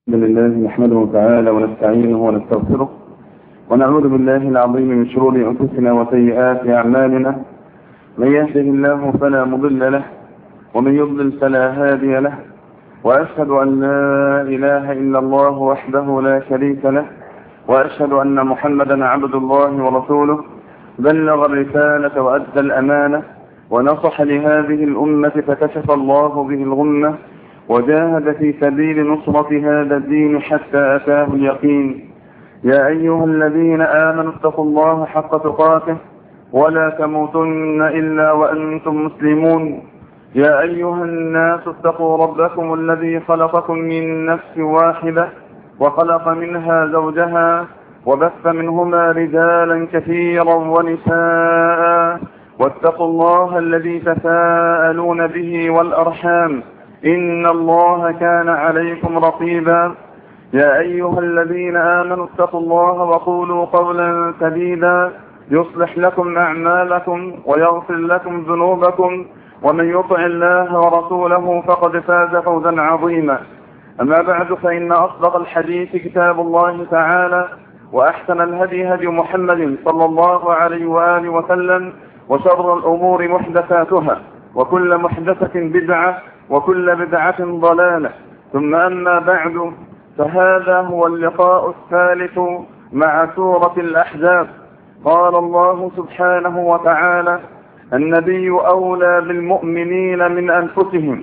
الحمد لله نحمده تعالى ونستعينه ونستغفره ونعوذ بالله العظيم من شرور أنفسنا وسيئات أعمالنا. من يهده الله فلا مضل له ومن يضلل فلا هادي له، وأشهد أن لا إله إلا الله وحده لا شريك له، وأشهد أن محمدا عبد الله ورسوله بلغ الرسالة وأدى الأمانة ونصح لهذه الأمة فكشف الله به الغمة وجاهد في سبيل نصرة هذا الدين حتى أتاه اليقين. يا أيها الذين آمنوا اتقوا الله حق تقاته ولا تموتن إلا وأنتم مسلمون. يا أيها الناس اتقوا ربكم الذي خلقكم من نفس واحدة وخلق منها زوجها وبث منهما رجالا كثيرا ونساء، واتقوا الله الذي تساءلون به والأرحام إن الله كان عليكم رقيبا. يا أيها الذين آمنوا اتقوا الله وقولوا قولا سديدا يصلح لكم أعمالكم ويغفر لكم ذنوبكم، ومن يطع الله ورسوله فقد فاز فوزا عظيما. أما بعد، فإن أصدق الحديث كتاب الله تعالى، وأحسن الهدي هدي محمد صلى الله عليه وآله وسلم، وشر الأمور محدثاتها، وكل محدثة بدعة، وكل بدعة ضلالة. ثم أما بعد، فهذا هو اللقاء الثالث مع سورة الأحزاب. قال الله سبحانه وتعالى: النبي أولى بالمؤمنين من أنفسهم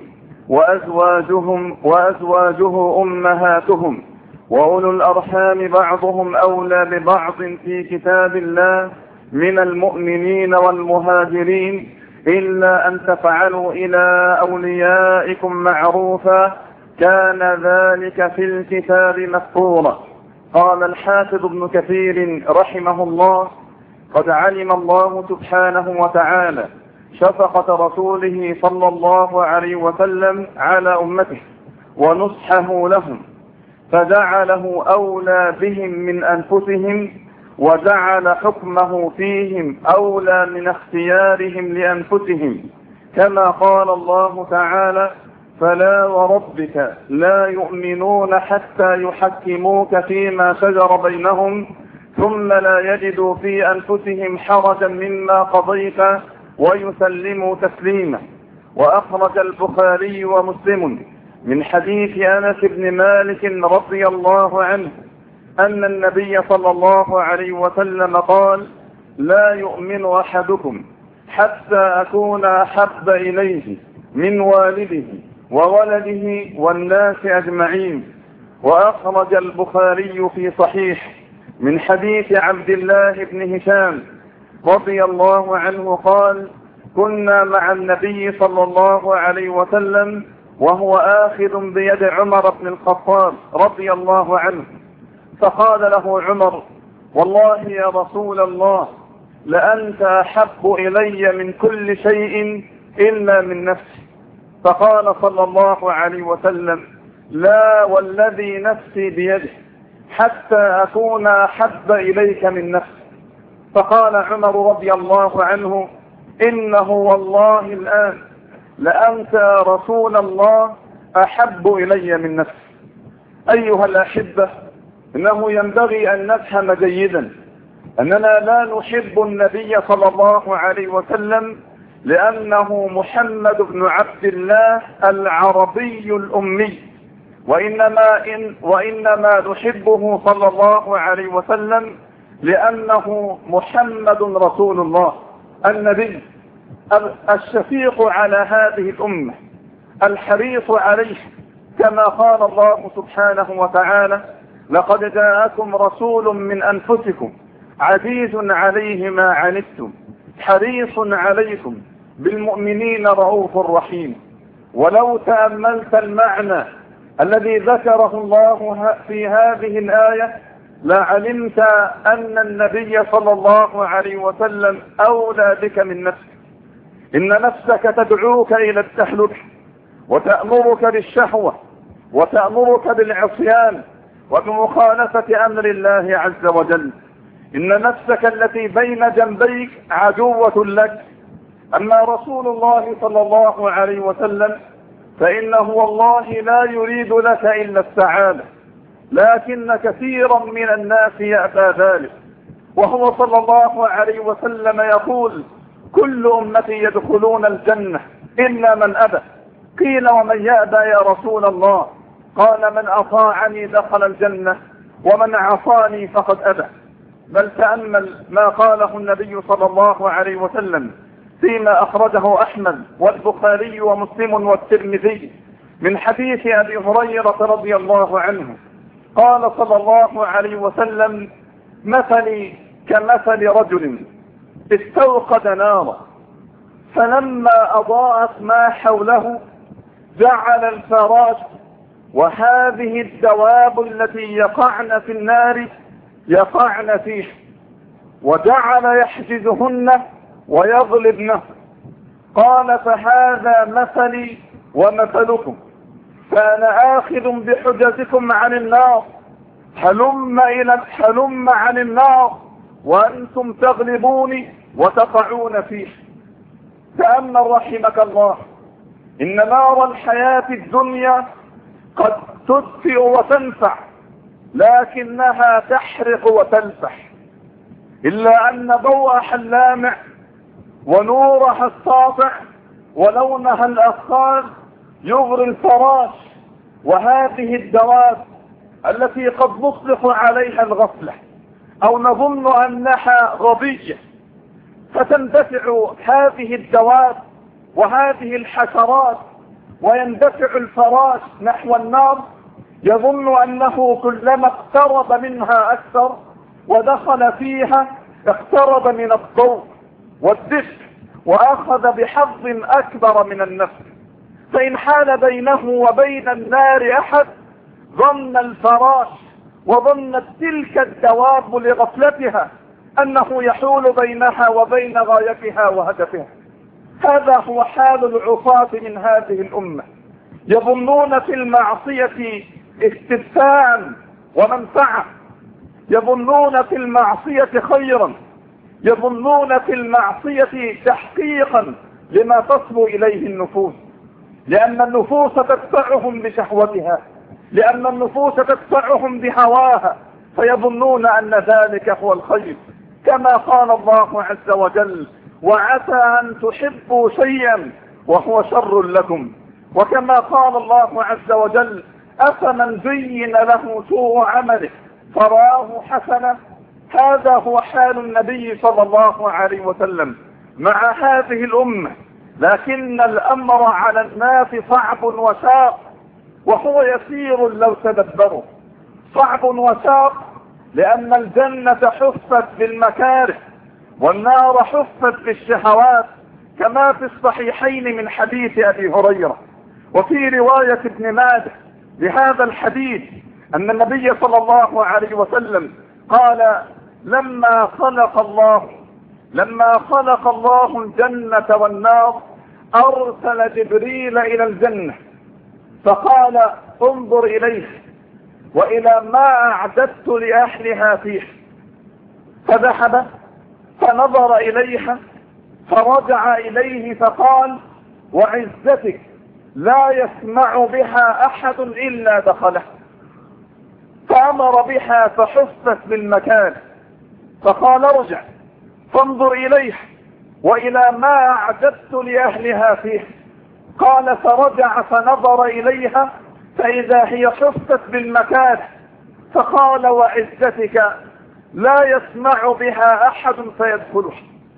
وأزواجه أمهاتهم وأولو الأرحام بعضهم أولى ببعض في كتاب الله من المؤمنين والمهاجرين إلا أن تفعلوا إلى أوليائكم معروفا كان ذلك في الكتاب مسطورا. قال الحافظ ابن كثير رحمه الله: قد علم الله سبحانه وتعالى شفقة رسوله صلى الله عليه وسلم على أمته ونصحه لهم، فجعله أولى بهم من أنفسهم، وجعل حكمه فيهم أولى من اختيارهم لأنفسهم، كما قال الله تعالى: فلا وربك لا يؤمنون حتى يحكموك فيما شجر بينهم ثم لا يجدوا في أنفسهم حرجا مما قضيت ويسلموا تسليما. وأخرج البخاري ومسلم من حديث أنس بن مالك رضي الله عنه أن النبي صلى الله عليه وسلم قال: لا يؤمن أحدكم حتى أكون أحب إليه من والده وولده والناس أجمعين. وأخرج البخاري في صحيح من حديث عبد الله بن هشام رضي الله عنه قال: كنا مع النبي صلى الله عليه وسلم وهو آخذ بيد عمر بن الخطاب رضي الله عنه، فقال له عمر: والله يا رسول الله، لأنت أحب إلي من كل شيء إلا من نفسي. فقال صلى الله عليه وسلم: لا والذي نفسي بيده حتى أكون أحب إليك من نفسي. فقال عمر رضي الله عنه: إنه والله الآن لأنت رسول الله أحب إلي من نفسي. أيها الأحبة، إنه ينبغي أن نفهم جيدا أننا لا نحب النبي صلى الله عليه وسلم لأنه محمد بن عبد الله العربي الأمي، وإنما نحبه صلى الله عليه وسلم لأنه محمد رسول الله النبي الشفيق على هذه الأمة الحريص عليه، كما قال الله سبحانه وتعالى: لقد جاءكم رسول من أنفسكم عزيز عليه ما عنتم حريص عليكم بالمؤمنين رؤوف رحيم. ولو تأملت المعنى الذي ذكره الله في هذه الآية لعلمت أن النبي صلى الله عليه وسلم أولى بك من نفسك. إن نفسك تدعوك إلى التحلل وتأمرك بالشهوة وتأمرك بالعصيان وبمخالفة أمر الله عز وجل. إن نفسك التي بين جنبيك عدوة لك. أما رسول الله صلى الله عليه وسلم فإنه والله لا يريد لك إلا السعادة، لكن كثيرا من الناس يأبى ذلك. وهو صلى الله عليه وسلم يقول: كل أمتي يدخلون الجنة إلا من أبى. قيل: ومن يأبى يا رسول الله؟ قال: من أطاعني دخل الجنة ومن عصاني فقد أبى. بل تأمل ما قاله النبي صلى الله عليه وسلم فيما أخرجه أحمد والبخاري ومسلم والترمذي من حديث أبي هريرة رضي الله عنه. قال صلى الله عليه وسلم: مثلي كمثل رجل استوقد نارا فلما أضاءت ما حوله جعل الفراش وهذه الدواب التي يقعن في النار يقعن فيه، وجعل يحجزهن ويغلبنه. قال: فهذا مثلي ومثلكم، فأنا آخذ بحجزكم عن النار، هلم عن النار وأنتم تغلبوني وتقعون فيه. تأمل رحمك الله، إن نار الحياة الدنيا قد تدفئ وتنفع، لكنها تحرق وتلفح، إلا أن ضوءها اللامع ونورها الساطع ولونها الأخضر يغري الفراش وهذه الدواب التي قد نطلق عليها الغفلة أو نظن أنها غبية، فتندفع هذه الدواب وهذه الحشرات ويندفع الفراش نحو النار، يظن أنه كلما اقترب منها أكثر ودخل فيها اقترب من الضوء والدفء وأخذ بحظ أكبر من النفس. فإن حال بينه وبين النار أحد ظن الفراش وظنت تلك الدواب لغفلتها أنه يحول بينها وبين غايتها وهدفها. هذا هو حال العصاة من هذه الأمة، يظنون في المعصية استدفاعا ومنفعة، يظنون في المعصية خيرا، يظنون في المعصية تحقيقا لما تصبو إليه النفوس، لأن النفوس تدفعهم بشهوتها، لأن النفوس تدفعهم بهواها، فيظنون أن ذلك هو الخير، كما قال الله عز وجل: وعسى أن تحبوا شيئا وهو شر لكم. وكما قال الله عز وجل: أفمن زين له سوء عمله فرآه حسنا. هذا هو حال النبي صلى الله عليه وسلم مع هذه الأمة. لكن الأمر على الناس صعب وشاق، وهو يسير لو تدبروا. صعب وشاق لأن الجنة حفت بالمكاره والنار حفت بالشهوات، كما في الصحيحين من حديث أبي هريرة. وفي رواية ابن ماجه لهذا الحديث أن النبي صلى الله عليه وسلم قال: لما خلق الله الجنة والنار أرسل جبريل إلى الجنة فقال: انظر إليه وإلى ما أعددت لأهلها فيه. فذهب فنظر إليها فرجع إليه فقال: وعزتك لا يسمع بها أحد إلا دخله. فأمر بها فحفت بالمكان فقال: ارجع فانظر إليه وإلى ما أعددت لأهلها فيه. قال: فرجع فنظر إليها فإذا هي حفت بالمكان فقال: وعزتك لا يسمع بها أحد فيدخله.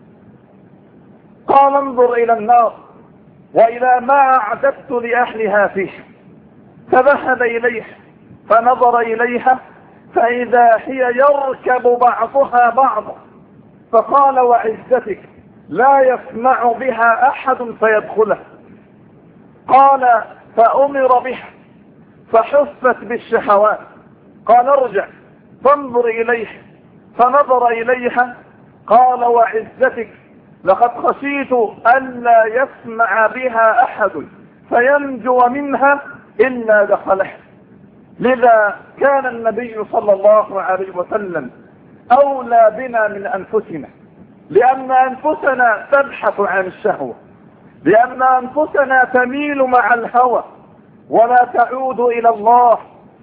قال: انظر إلى النار وإلى ما أعددت لأهلها فيه. فذهب إليه فنظر إليها فإذا هي يركب بعضها بعضا فقال: وعزتك لا يسمع بها أحد فيدخله. قال: فأمر بها فحفت بالشهوات. قال: ارجع فانظر إليه. فنظر إليها قال: وعزتك لقد خشيت ألا يسمع بها أحد فينجو منها إلا دخله. لذا كان النبي صلى الله عليه وسلم أولى بنا من أنفسنا، لأن أنفسنا تبحث عن الشهوة، لأن أنفسنا تميل مع الهوى ولا تعود إلى الله،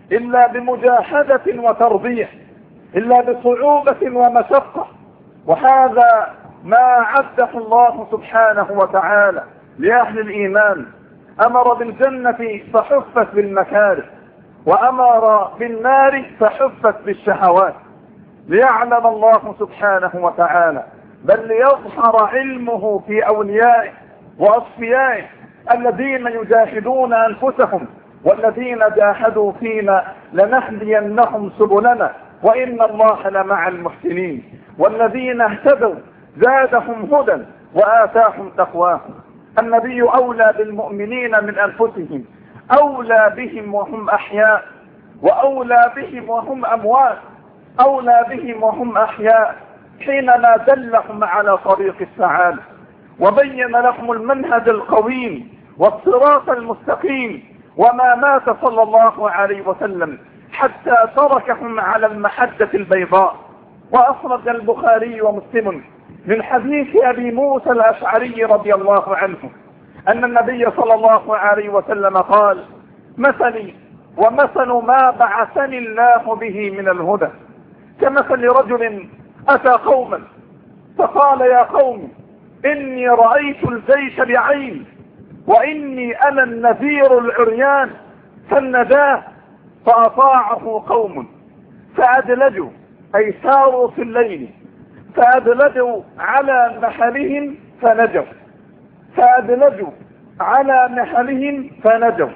إلا بمجاهدة وتربية، إلا بصعوبة ومشقة. وهذا ما عده الله سبحانه وتعالى لأهل الإيمان. أمر بالجنة فحفت بالمكاره، وأمر بالنار فحفت بالشهوات، ليعلم الله سبحانه وتعالى، بل ليظهر علمه في أوليائه وأصفيائه الذين يجاهدون أنفسهم، والذين جاهدوا فينا لنهدينهم سبلنا وإن الله لمع المحسنين. والذين اهتدوا زادهم هدى وآتاهم تقواهم. النبي أولى بالمؤمنين من أنفسهم، أولى بهم وهم أحياء، وأولى بهم وهم أموات، أولى بهم وهم أحياء، حينما دلهم على طريق السعادة وبين لهم المنهج القويم والصراط المستقيم. وما مات صلى الله عليه وسلم حتى تركهم على المحجة البيضاء. وأخرج البخاري ومسلم من حديث أبي موسى الأشعري رضي الله عنه أن النبي صلى الله عليه وسلم قال: مثلي ومثل ما بعثني الله به من الهدى كمثل رجل أتى قوما فقال: يا قوم، إني رأيت الجيش بعيني، وإني أنا النذير العريان فالنداه. فأطاعه قوم فأدلجوا، أي ساروا في الليل، فأدلجوا على نحلهم فنجوا، فأدلجوا على نحلهم فنجوا.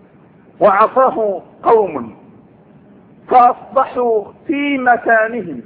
وعصاه قوم فأصبحوا في مكانهم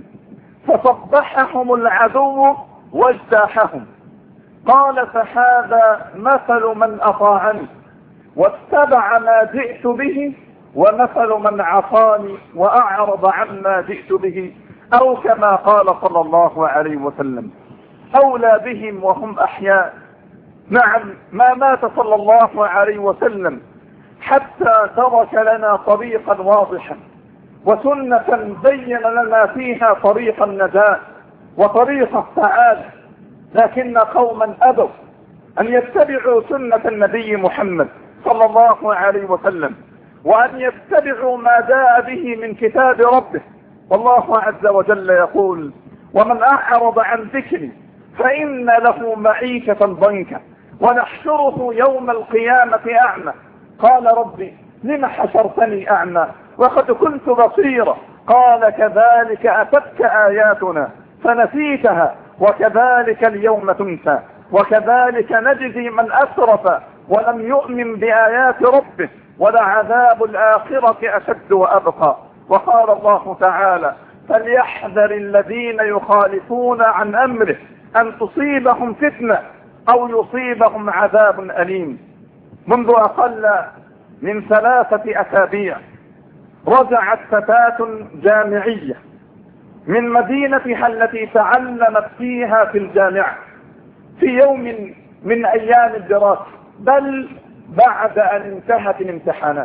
فصبحهم العدو واجتاحهم. قال: فهذا مثل من أطاعني واتبع ما جئت به، ومثل من عصاني وأعرض عما جئت به، أو كما قال صلى الله عليه وسلم. أولى بهم وهم أحياء. نعم، ما مات صلى الله عليه وسلم حتى ترك لنا طريقا واضحا وسنة بين لنا فيها طريق النجاة وطريق السعادة، لكن قوما أبوا أن يتبعوا سنة النبي محمد صلى الله عليه وسلم، وأن يتبعوا ما جاء به من كتاب ربه. والله عز وجل يقول: ومن أعرض عن ذكري فإن له معيشة ضنكا ونحشره يوم القيامة أعمى. قال: ربي لم حشرتني أعمى وقد كنت بصيرا. قال: كذلك أتتك آياتنا فنسيتها وكذلك اليوم تنسى وكذلك نجزي من أسرف ولم يؤمن بآيات ربه ولعذاب الآخرة أشد وأبقى. وقال الله تعالى: فليحذر الذين يخالفون عن أمره أن تصيبهم فتنة أو يصيبهم عذاب أليم. منذ أقل من 3 أسابيع رجعت فتاة جامعية من مدينتها التي تعلمت فيها في الجامعة في يوم من أيام الدراسة، بل بعد أن انتهت الامتحانات.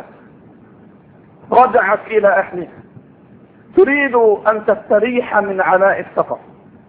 رجعت إلى أهلها تريد أن تستريح من عناء السفر،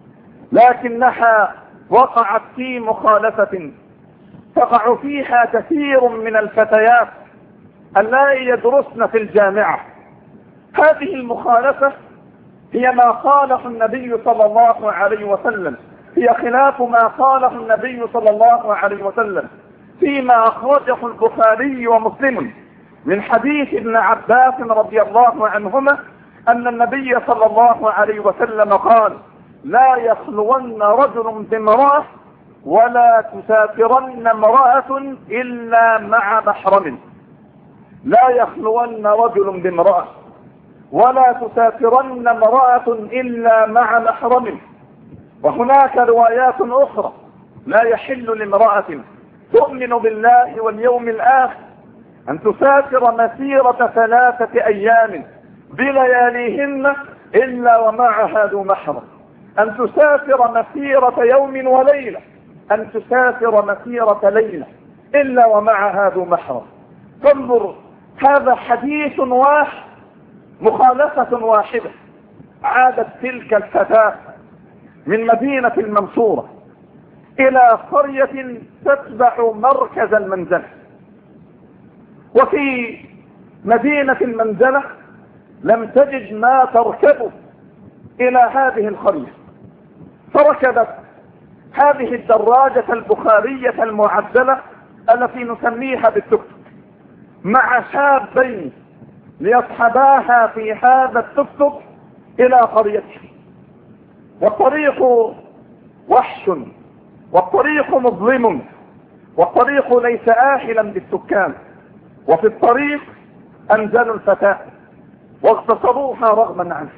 لكنها وقعت في مخالفة تقع فيها كثير من الفتيات اللائي يدرسن في الجامعة. هذه المخالفة هي ما قاله النبي صلى الله عليه وسلم، هي خلاف ما قاله النبي صلى الله عليه وسلم فيما أخرجه البخاري ومسلم من حديث ابن عباس رضي الله عنهما أن النبي صلى الله عليه وسلم قال: لا يخلون رجل بامرأة ولا تسافرن امرأة إلا مع محرم. لا يخلون رجل بامرأة ولا تسافرن امرأة إلا مع محرم. وهناك روايات أخرى: لا يحل لامرأة تؤمن بالله واليوم الآخر أن تسافر مسيرة 3 أيام بلياليهن إلا ومعها ذو محرم، أن تسافر مسيرة يوم وليلة، أن تسافر مسيرة ليلة إلا ومعها ذو محرم. فانظر، هذا حديث واحد، مخالفة واحدة. عادت تلك الفتاة من مدينة المنصورة إلى قرية تتبع مركز المنزلة، وفي مدينة المنزلة لم تجد ما تركبه إلى هذه القرية، فركبت هذه الدراجة البخارية المعدلة التي نسميها بالتوك مع شابين ليصحباها في هذا التوك إلى قريته. والطريق وحش، والطريق مظلم، والطريق ليس آهلا بالسكان، وفي الطريق أنزلوا الفتاة واغتصبوها رغما عنه.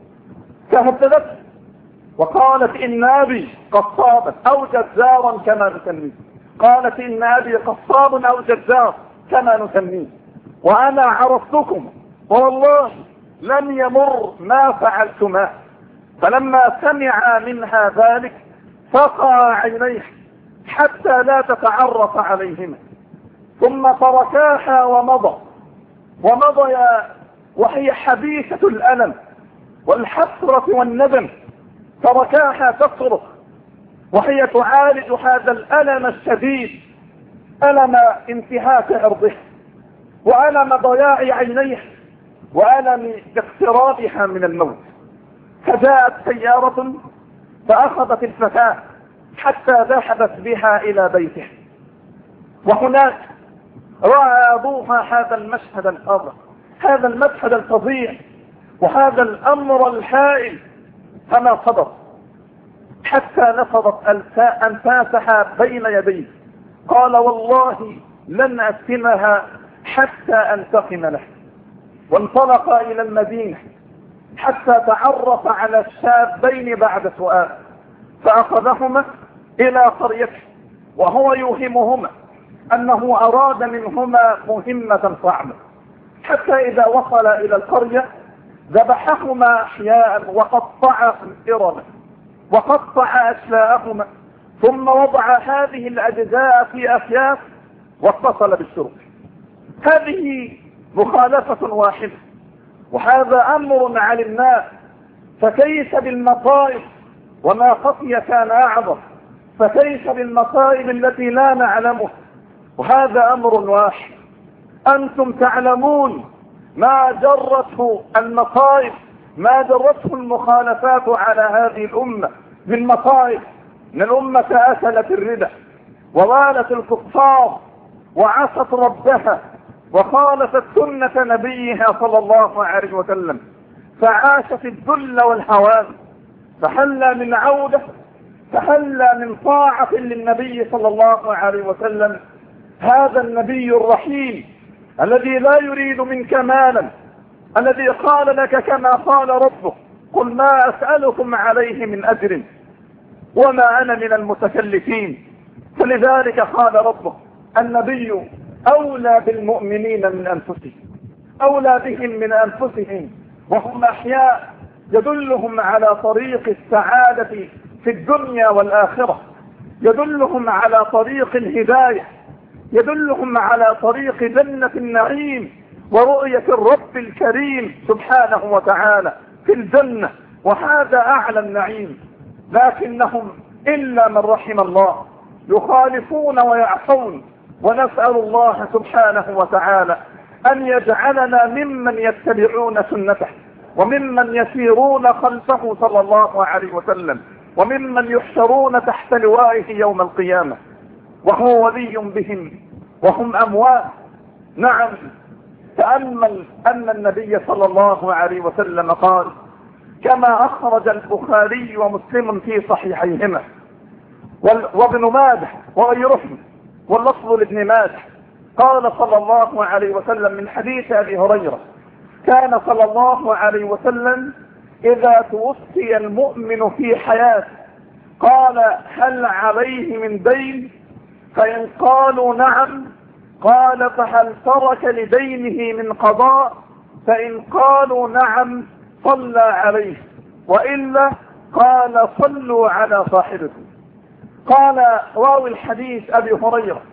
تهددت وقالت إن أبي قصابا أو جزارا كما نسميه، قالت إن أبي قصاب أو جزار كما نسميه، وأنا عرفتكم والله لن يمر ما فعلتما. فلما سمع منها ذلك فقع عينيه حتى لا تتعرف عليهما، ثم تركاها ومضيا وهي حبيسة الألم والحسرة والندم. تركاها تصرخ وهي تعالج هذا الألم الشديد، ألم انتهاك عرضه، وألم ضياع عينيه، وألم اقترابها من الموت. فجاءت سيارة فأخذت الفتاة حتى ذهبت بها إلى بيته، وهناك رأى أبوها هذا المشهد الأرض، هذا المشهد الفظيع، وهذا الأمر الهائل، فما صبر حتى نفضت أنفاسها بين يديه. قال والله لن أسكنها حتى أنتقم له. وانطلق إلى المدينة حتى تعرف على الشابين بعد سؤال، فأخذهما إلى قريته وهو يوهمهما أنه أراد منهما مهمة صعبة، حتى إذا وصل إلى القرية ذبحهما أحياء وقطعهم إرما وقطع أشلاءهما، ثم وضع هذه الأجزاء في أكياس واتصل بالشرب. هذه مخالفة واحدة، وهذا أمر علمناه، فكيف بالمصائب؟ وما خفي كان أعظم، فكيف بالمصائب التي لا نعلمه؟ وهذا أمر واحد. أنتم تعلمون ما جرته المصائب، ما جرته المخالفات على هذه الأمة من مصائب. ان الأمة أكلت الربا ووالت الكفار وعصت ربها وخالفت سنة نبيها صلى الله عليه وسلم، فعاشت الذل والهوان. فهلا من عودة، فهلا من طاعة للنبي صلى الله عليه وسلم، هذا النبي الرحيم الذي لا يريد منك مالا، الذي قال لك كما قال ربك قل ما أسألكم عليه من أجر وما أنا من المتكلفين. فلذلك قال ربك النبي أولى بالمؤمنين من أنفسهم، أولى بهم من أنفسهم وهم أحياء، يدلهم على طريق السعادة في الدنيا والآخرة، يدلهم على طريق الهداية، يدلهم على طريق جنة النعيم ورؤية الرب الكريم سبحانه وتعالى في الجنة، وهذا أعلى النعيم. لكنهم إلا من رحم الله يخالفون ويعصون، ونسأل الله سبحانه وتعالى أن يجعلنا ممن يتبعون سنته، وممن يسيرون خلفه صلى الله عليه وسلم، وممن يحشرون تحت لوائه يوم القيامة وهو ولي بهم وهم أموات. نعم، تأمل أن النبي صلى الله عليه وسلم قال كما أخرج البخاري ومسلم في صحيحيهما وابن ماجه وغيرهم واللفظ لابن ماجه، قال صلى الله عليه وسلم من حديث أبي هريرة كان صلى الله عليه وسلم إذا توفي المؤمن في حياته قال هل عليه من دين؟ فإن قالوا نعم قال فهل ترك لدينه من قضاء؟ فإن قالوا نعم صلى عليه، وإلا قال صلوا على صاحبكم. قال راوي الحديث أبي هريرة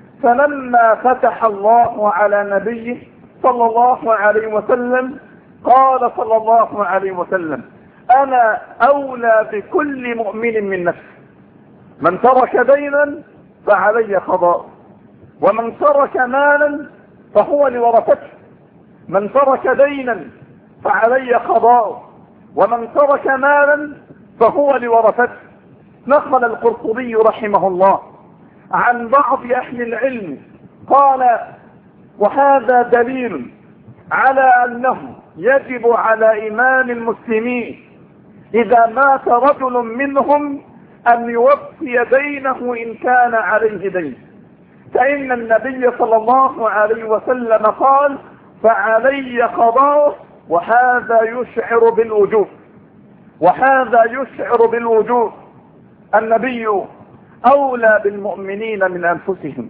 فلما فتح الله على نبيه صلى الله عليه وسلم قال صلى الله عليه وسلم أنا أولى بكل مؤمن من نفسه، من ترك دينا فعلي قضاء، ومن ترك مالا فهو لورثته، من ترك دينا فعلي قضاؤه، ومن ترك مالا فهو لورثته. نقل القرطبي رحمه الله عن بعض أهل العلم قال: وهذا دليل على أنه يجب على إمام المسلمين إذا مات رجل منهم أن يوفي دينه إن كان عليه دين، فإن النبي صلى الله عليه وسلم قال: فعلي قضاؤه، وهذا يشعر بالوجوب، وهذا يشعر بالوجوب. النبي أولى بالمؤمنين من أنفسهم،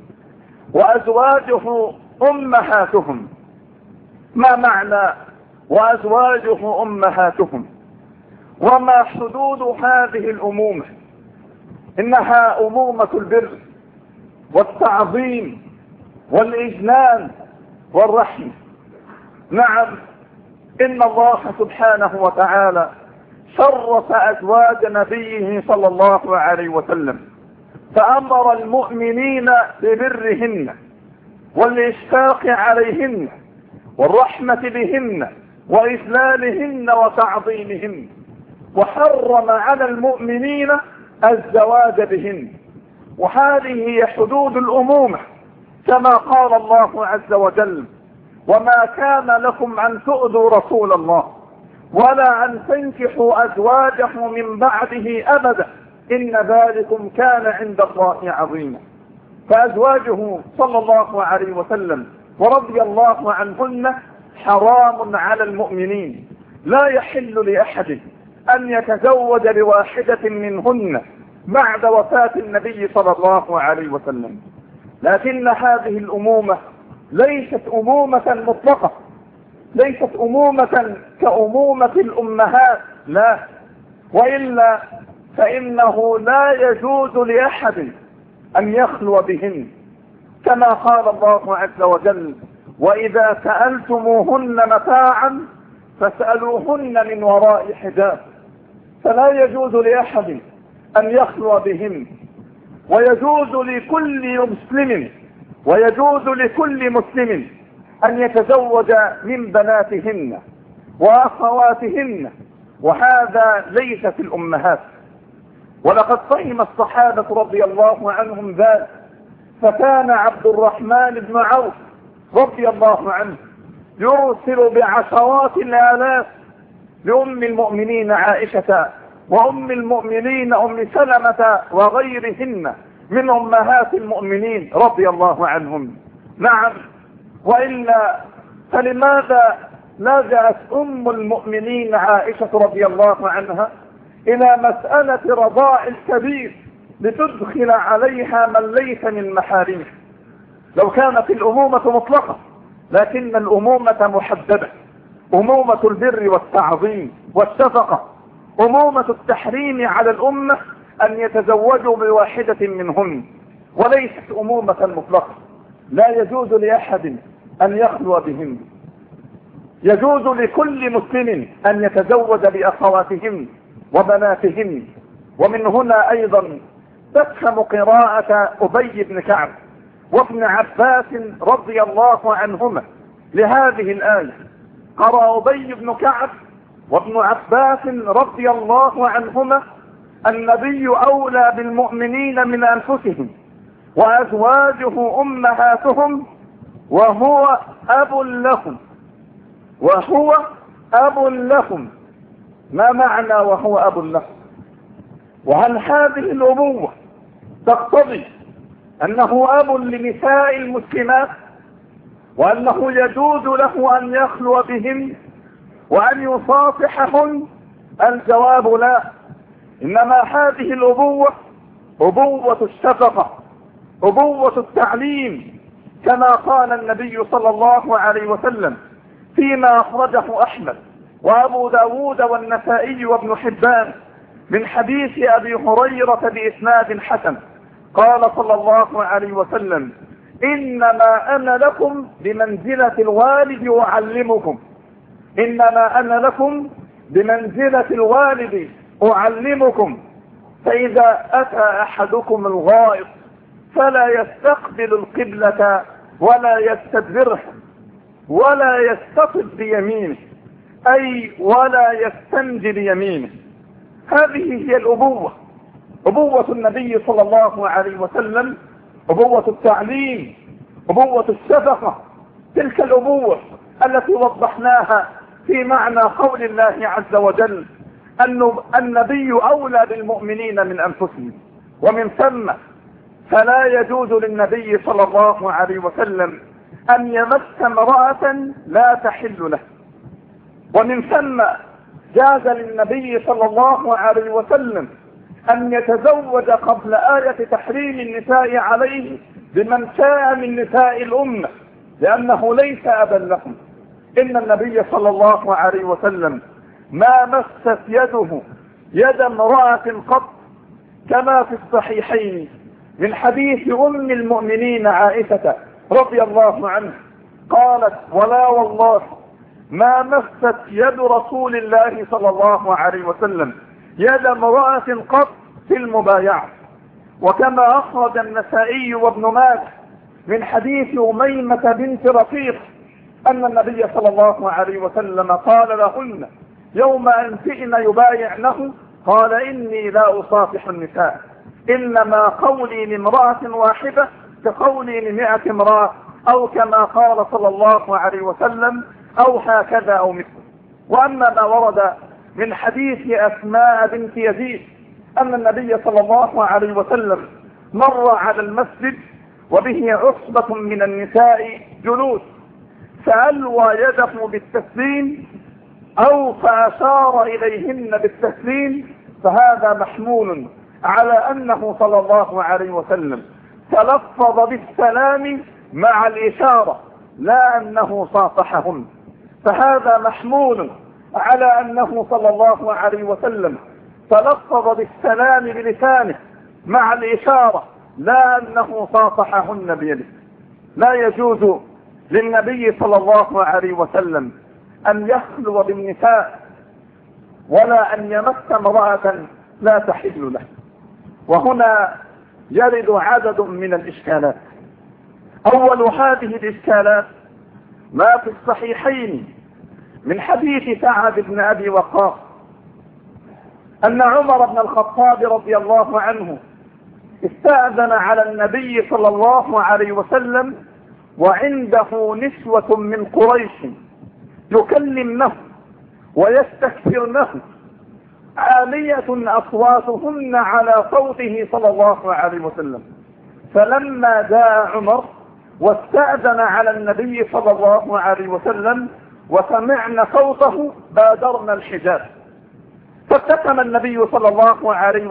وأزواجه أمهاتهم. ما معنى وأزواجه أمهاتهم؟ وما حدود هذه الأمومة؟ إنها أمومة البر والتعظيم والإجلال والرحمة. نعم، إن الله سبحانه وتعالى شرف أزواج نبيه صلى الله عليه وسلم، فأمر المؤمنين ببرهن والإشفاق عليهن والرحمة بهن وإجلالهن وتعظيمهن، وحرم على المؤمنين الزواج بهن. وهذه هي حدود الأمومة، كما قال الله عز وجل: وما كان لكم أن تؤذوا رسول الله ولا أن تنكحوا أزواجه من بعده أبدا إن ذلكم كان عند الله عظيما. فأزواجه صلى الله عليه وسلم ورضي الله عنهن حرام على المؤمنين، لا يحل لأحد أن يتزوج بواحدة منهن بعد وفاة النبي صلى الله عليه وسلم. لكن هذه الأمومة ليست أمومة مطلقة، ليست أمومة كأمومة الأمهات، لا، وإلا فإنه لا يجوز لأحد أن يخلو بهن، كما قال الله عز وجل: وإذا سألتموهن متاعا فاسألوهن من وراء حجاب. فلا يجوز لأحد أن يخلو بهن، ويجوز لكل مسلم أن يتزوج من بناتهن وأخواتهن، وهذا ليس في الأمهات. ولقد فهم الصحابة رضي الله عنهم ذلك، فكان عبد الرحمن بن عوف رضي الله عنه يرسل بعشرات الآلاف لأم المؤمنين عائشة وأم المؤمنين أم سلمة وغيرهن من أمهات المؤمنين رضي الله عنهم. نعم، وإلا فلماذا لجأت أم المؤمنين عائشة رضي الله عنها إلى مسألة رضاع الكبير لتدخل عليها من ليس من محارمه؟ لو كانت الأمومة مطلقة، لكن الأمومة محددة، أمومة البر والتعظيم والشفقة، أمومة التحريم على الأمة أن يتزوجوا بواحدة منهن، وليست أمومة مطلقة. لا يجوز لأحد أن يخلو بهن. يجوز لكل مسلم أن يتزوج بأخواتهن وبناتهن. ومن هنا أيضا تفهم قراءة أبي بن كعب وابن عباس رضي الله عنهما لهذه الآية. قرأ أبي بن كعب وابن عباس رضي الله عنهما: النبي أولى بالمؤمنين من أنفسهم وأزواجه أمهاتهم وهو أب لهم. وهو أب لهم. ما معنى وهو أب لهم؟ وهل هذه الأبوة تقتضي أنه أب لنساء المسلمات وأنه يجوز له أن يخلو بهن وأن يصافحهن؟ الجواب لا، إنما هذه الأبوة أبوة الشفقة، أبوة التعليم، كما قال النبي صلى الله عليه وسلم فيما أخرجه أحمد وأبو داود والنسائي وابن حبان من حديث أبي هريرة بإسناد حسن، قال صلى الله عليه وسلم: إنما أنا لكم بمنزلة الوالد أعلمكم. إنما أنا لكم بمنزلة الوالد أعلمكم. فإذا أتى أحدكم الغائط فلا يستقبل القبلة ولا يستدبرها ولا يستطب بيمينه، أي ولا يستنجي بيمينه. هذه هي الأبوة، أبوة النبي صلى الله عليه وسلم، أبوة التعليم، أبوة الشفقة، تلك الأبوة التي وضحناها في معنى قول الله عز وجل أن النبي أولى بالمؤمنين من أنفسهم. ومن ثم فلا يجوز للنبي صلى الله عليه وسلم أن يمس امرأة لا تحل له. ومن ثم جاز للنبي صلى الله عليه وسلم أن يتزوج قبل آية تحريم النساء عليه بمن شاء من نساء الأمة، لأنه ليس أبا لهم. إن النبي صلى الله عليه وسلم ما مست يده يد امرأة قط، كما في الصحيحين من حديث أم المؤمنين عائشة رضي الله عنها قالت: ولا والله ما مست يد رسول الله صلى الله عليه وسلم يد امرأة قط في المبايعة. وكما أخرج النسائي وابن ماجه من حديث أميمة بنت رفيق أن النبي صلى الله عليه وسلم قال لهن يوم أن جئن يبايعنه: قال إني لا أصافح النساء، إنما قولي لامرأة واحدة كقولي ل100 امرأة، أو كما قال صلى الله عليه وسلم، أو هكذا أو مثله. وأما ما ورد من حديث أسماء بنت يزيد أن النبي صلى الله عليه وسلم مر على المسجد وبه عصبة من النساء جلوس، فألوى يده بالتسليم أو فأشار إليهن بالتسليم، فهذا محمول على أنه صلى الله عليه وسلم تلفظ بالسلام مع الإشارة، لا أنه صافحهم. فهذا محمول على أنه صلى الله عليه وسلم تلفظ بالسلام بلسانه مع الإشارة، لا أنه صافحهن بيده. لا يجوز للنبي صلى الله عليه وسلم أن يخلو بالنساء ولا أن يمس امرأة لا تحل له. وهنا يرد عدد من الإشكالات. أول هذه الإشكالات ما في الصحيحين من حديث سعد بن أبي وقاص أن عمر بن الخطاب رضي الله عنه استأذن على النبي صلى الله عليه وسلم وعنده نسوة من قريش يكلمنه ويستكثرنه عالية أصواتهن على صوته صلى الله عليه وسلم. فلما جاء عمر واستأذن على النبي صلى الله عليه وسلم وسمعنا صوته بادرنا الحجاب، فابتسم النبي صلى الله عليه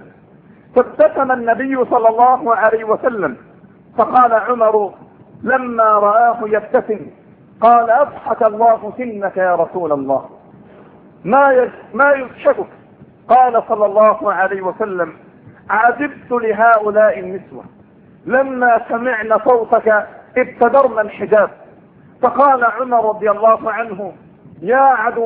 وسلم فقال عمر لما رآه يبتسم قال: أضحك الله سنك يا رسول الله، ما يضحكك؟ قال صلى الله عليه وسلم: عجبت لهؤلاء النسوة لما سمعنا صوتك ابتدرنا الحجاب. فقال عمر رضي الله عنه: يا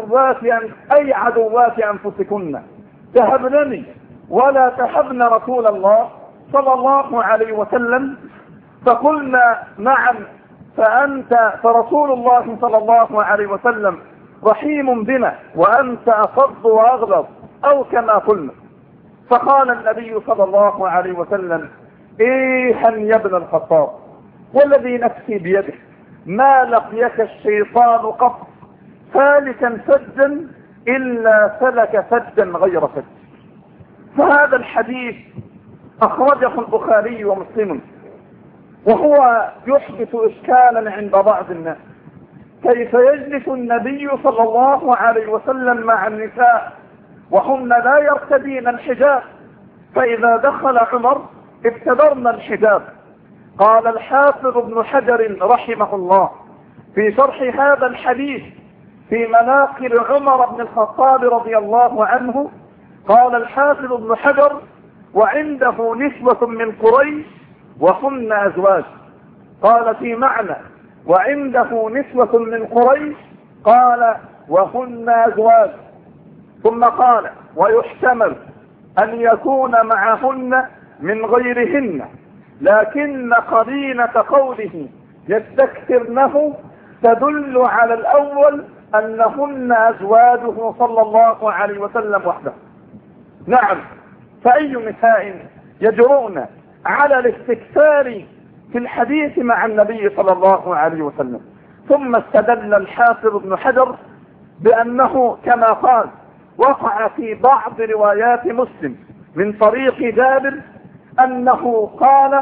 عدوات أنفسكن، تهبنني ولا تهبن رسول الله صلى الله عليه وسلم. فقلنا: نعم، فرسول الله صلى الله عليه وسلم رحيم بنا وأنت أفض وأغلظ، أو كما قلنا. فقال النبي صلى الله عليه وسلم: إيها يا ابن الخطاب، والذي نفسي بيده ما لقيك الشيطان قط سالكا سجا إلا سلك سجا غير سج. فهذا الحديث أخرجه البخاري ومسلم، وهو يحدث إشكالا عند بعض الناس: كيف يجلس النبي صلى الله عليه وسلم مع النساء وهن لا يرتدين الحجاب، فإذا دخل عمر ابتدرنا الحجاب؟ قال الحافظ ابن حجر رحمه الله في شرح هذا الحديث في مناقب عمر بن الخطاب رضي الله عنه، قال الحافظ ابن حجر: وعنده نسوة من قريش وهن أزواج. قال في معنى وعنده نسوة من قريش قال وهن أزواج. ثم قال: ويحتمل أن يكون معهن من غيرهن، لكن قرينة قوله يستكثرنه تدل على الأول أنهن أزواجه صلى الله عليه وسلم وحده. نعم، فأي نساء يجرؤن على الاستكثار في الحديث مع النبي صلى الله عليه وسلم؟ ثم استدل الحافظ ابن حجر بأنه كما قال وقع في بعض روايات مسلم من طريق جابر أنه قال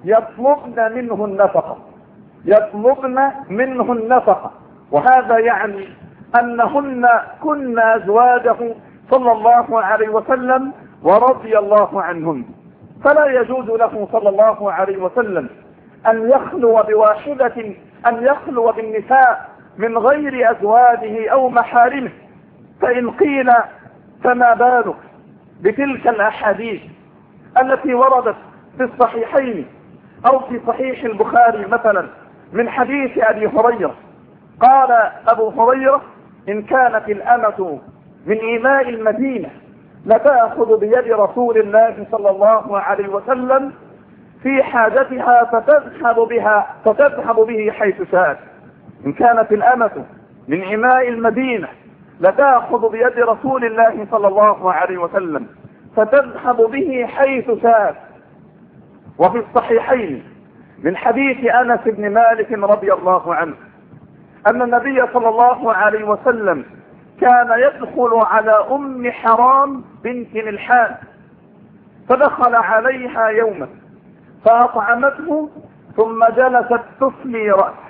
يطلبن منه النفقة، وهذا يعني أنهن كن أزواجه صلى الله عليه وسلم ورضي الله عنهن، فلا يجوز له صلى الله عليه وسلم أن يخلو بواحدة، أن يخلو بالنساء من غير أزواجه أو محارمه. فإن قيل فما بالك بتلك الأحاديث التي وردت في الصحيحين أو في صحيح البخاري مثلا من حديث أبي هريرة؟ قال أبو هريرة: إن كانت الأمة من إماء المدينة لتأخذ بيد رسول الله صلى الله عليه وسلم في حاجتها فتذهب به حيث شاءت. إن كانت الأمة من إماء المدينة لتأخذ بيد رسول الله صلى الله عليه وسلم فتذهب به حيث شاءت. وفي الصحيحين من حديث أنس بن مالك رضي الله عنه أن النبي صلى الله عليه وسلم كان يدخل على أم حرام بنت ملحان، فدخل عليها يوما فأطعمته ثم جلست تفلي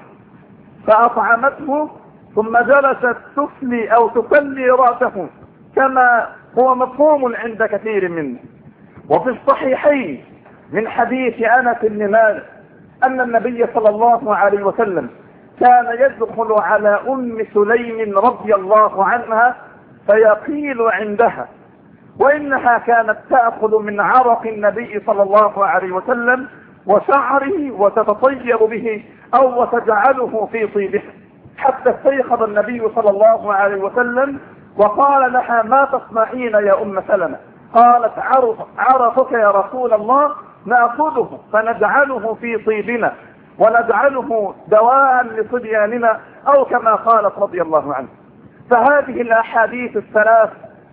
رأسه كما هو مفهوم عند كثير منا. وفي الصحيحين من حديث أنس بن مالك أن النبي صلى الله عليه وسلم كان يدخل على أم سليم رضي الله عنها فيقيل عندها، وإنها كانت تأخذ من عرق النبي صلى الله عليه وسلم وشعره وتتطيب به أو وتجعله في طيبه، حتى استيقظ النبي صلى الله عليه وسلم وقال لها: ما تصنعين يا أم سلمة؟ قالت: عرفك يا رسول الله، نأخذه فنجعله في طيبنا ونجعله دواء لصبياننا، أو كما قالت رضي الله عنه. فهذه الأحاديث الثلاث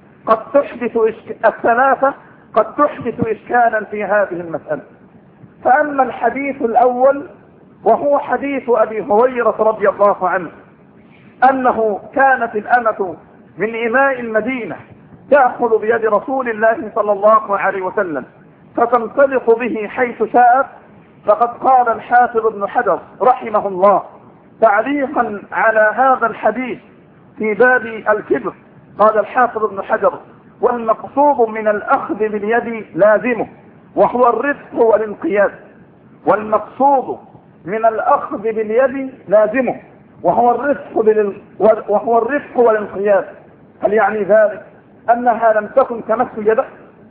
قد تحدث إشكالا في هذه المسألة. فأما الحديث الأول وهو حديث أبي هريرة رضي الله عنه أنه كانت الأمة من إماء المدينة تأخذ بيد رسول الله صلى الله عليه وسلم فتنطلق به حيث شاءت، فقد قال الحافظ ابن حجر رحمه الله تعليقا على هذا الحديث في باب الكبر، قال الحافظ ابن حجر: والمقصود من الأخذ باليد لازمه وهو الرفق والانقياد. والمقصود من الأخذ باليد لازمه وهو الرفق والانقياد. هل يعني ذلك أنها لم تكن تمس يده